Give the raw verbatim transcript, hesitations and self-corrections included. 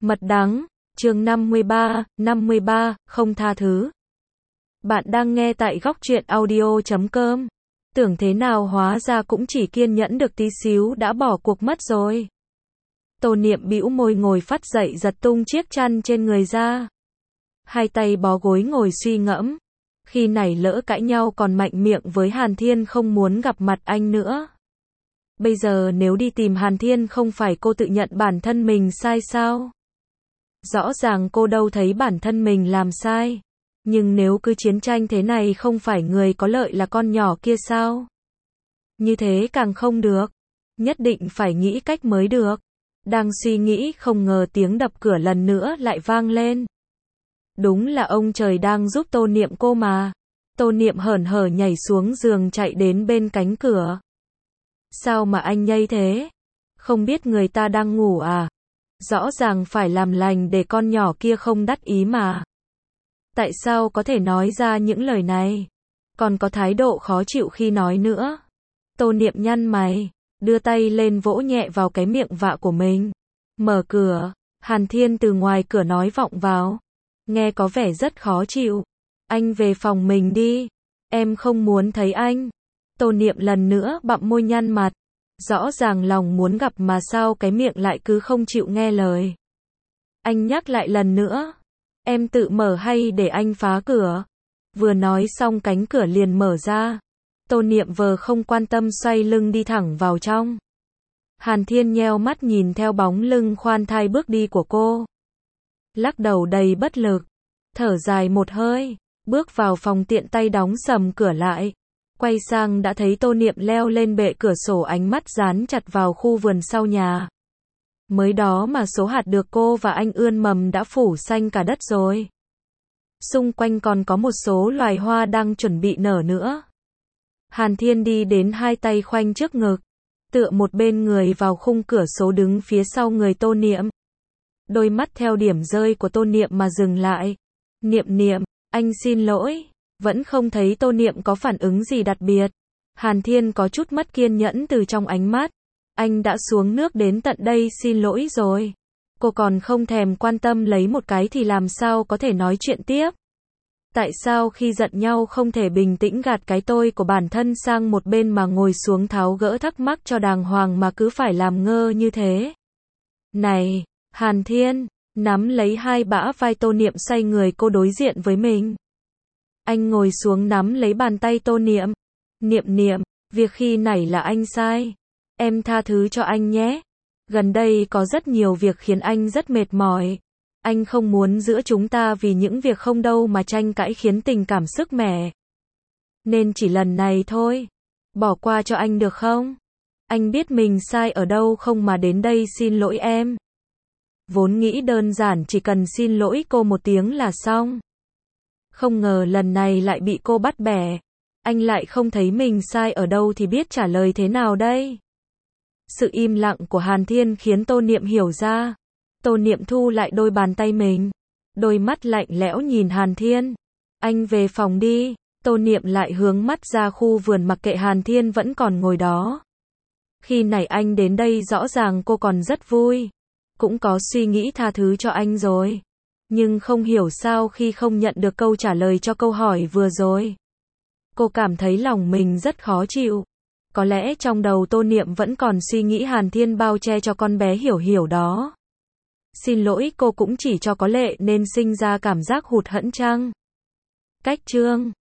Mật đắng, chương năm mươi ba, năm mươi ba, không tha thứ. Bạn đang nghe tại góc truyện audio chấm com. Tưởng thế nào hóa ra cũng chỉ kiên nhẫn được tí xíu đã bỏ cuộc mất rồi. Tô Niệm bĩu môi ngồi phắt dậy giật tung chiếc chăn trên người ra. Hai tay bó gối ngồi suy ngẫm. Khi nảy lỡ cãi nhau còn mạnh miệng với Hàn Thiên không muốn gặp mặt anh nữa. Bây giờ nếu đi tìm Hàn Thiên không phải cô tự nhận bản thân mình sai sao? Rõ ràng cô đâu thấy bản thân mình làm sai. Nhưng nếu cứ chiến tranh thế này không phải người có lợi là con nhỏ kia sao? Như thế càng không được. Nhất định phải nghĩ cách mới được. Đang suy nghĩ không ngờ tiếng đập cửa lần nữa lại vang lên. Đúng là ông trời đang giúp Tô Niệm cô mà. Tô Niệm hởn hở nhảy xuống giường chạy đến bên cánh cửa. Sao mà anh nhây thế? Không biết người ta đang ngủ à? Rõ ràng phải làm lành để con nhỏ kia không đắc ý mà. Tại sao có thể nói ra những lời này? Còn có thái độ khó chịu khi nói nữa. Tô Niệm nhăn mày, đưa tay lên vỗ nhẹ vào cái miệng vạ của mình. Mở cửa, Hàn Thiên từ ngoài cửa nói vọng vào. Nghe có vẻ rất khó chịu. Anh về phòng mình đi. Em không muốn thấy anh. Tô Niệm lần nữa bặm môi nhăn mặt. Rõ ràng lòng muốn gặp mà sao cái miệng lại cứ không chịu nghe lời. Anh nhắc lại lần nữa. Em tự mở hay để anh phá cửa? Vừa nói xong cánh cửa liền mở ra. Tô Niệm vờ không quan tâm xoay lưng đi thẳng vào trong. Hàn Thiên nheo mắt nhìn theo bóng lưng khoan thai bước đi của cô. Lắc đầu đầy bất lực. Thở dài một hơi. Bước vào phòng tiện tay đóng sầm cửa lại. Quay sang đã thấy Tô Niệm leo lên bệ cửa sổ ánh mắt dán chặt vào khu vườn sau nhà. Mới đó mà số hạt được cô và anh ươm mầm đã phủ xanh cả đất rồi. Xung quanh còn có một số loài hoa đang chuẩn bị nở nữa. Hàn Thiên đi đến hai tay khoanh trước ngực. Tựa một bên người vào khung cửa sổ đứng phía sau người Tô Niệm. Đôi mắt theo điểm rơi của Tô Niệm mà dừng lại. Niệm Niệm, anh xin lỗi. Vẫn không thấy Tô Niệm có phản ứng gì đặc biệt. Hàn Thiên có chút mất kiên nhẫn từ trong ánh mắt. Anh đã xuống nước đến tận đây xin lỗi rồi. Cô còn không thèm quan tâm lấy một cái thì làm sao có thể nói chuyện tiếp. Tại sao khi giận nhau không thể bình tĩnh gạt cái tôi của bản thân sang một bên mà ngồi xuống tháo gỡ thắc mắc cho đàng hoàng mà cứ phải làm ngơ như thế? Này, Hàn Thiên, nắm lấy hai bả vai Tô Niệm xoay người cô đối diện với mình. Anh ngồi xuống nắm lấy bàn tay Tô Niệm. Niệm Niệm, việc khi nãy là anh sai. Em tha thứ cho anh nhé. Gần đây có rất nhiều việc khiến anh rất mệt mỏi. Anh không muốn giữa chúng ta vì những việc không đâu mà tranh cãi khiến tình cảm sức mẻ. Nên chỉ lần này thôi. Bỏ qua cho anh được không? Anh biết mình sai ở đâu không mà đến đây xin lỗi em. Vốn nghĩ đơn giản chỉ cần xin lỗi cô một tiếng là xong. Không ngờ lần này lại bị cô bắt bẻ. Anh lại không thấy mình sai ở đâu thì biết trả lời thế nào đây? Sự im lặng của Hàn Thiên khiến Tô Niệm hiểu ra. Tô Niệm thu lại đôi bàn tay mình. Đôi mắt lạnh lẽo nhìn Hàn Thiên. Anh về phòng đi. Tô Niệm lại hướng mắt ra khu vườn mặc kệ Hàn Thiên vẫn còn ngồi đó. Khi nãy anh đến đây rõ ràng cô còn rất vui. Cũng có suy nghĩ tha thứ cho anh rồi. Nhưng không hiểu sao khi không nhận được câu trả lời cho câu hỏi vừa rồi. Cô cảm thấy lòng mình rất khó chịu. Có lẽ trong đầu Tô Niệm vẫn còn suy nghĩ Hàn Thiên bao che cho con bé Hiểu Hiểu đó. Xin lỗi cô cũng chỉ cho có lệ nên sinh ra cảm giác hụt hẫng chăng? Cách chương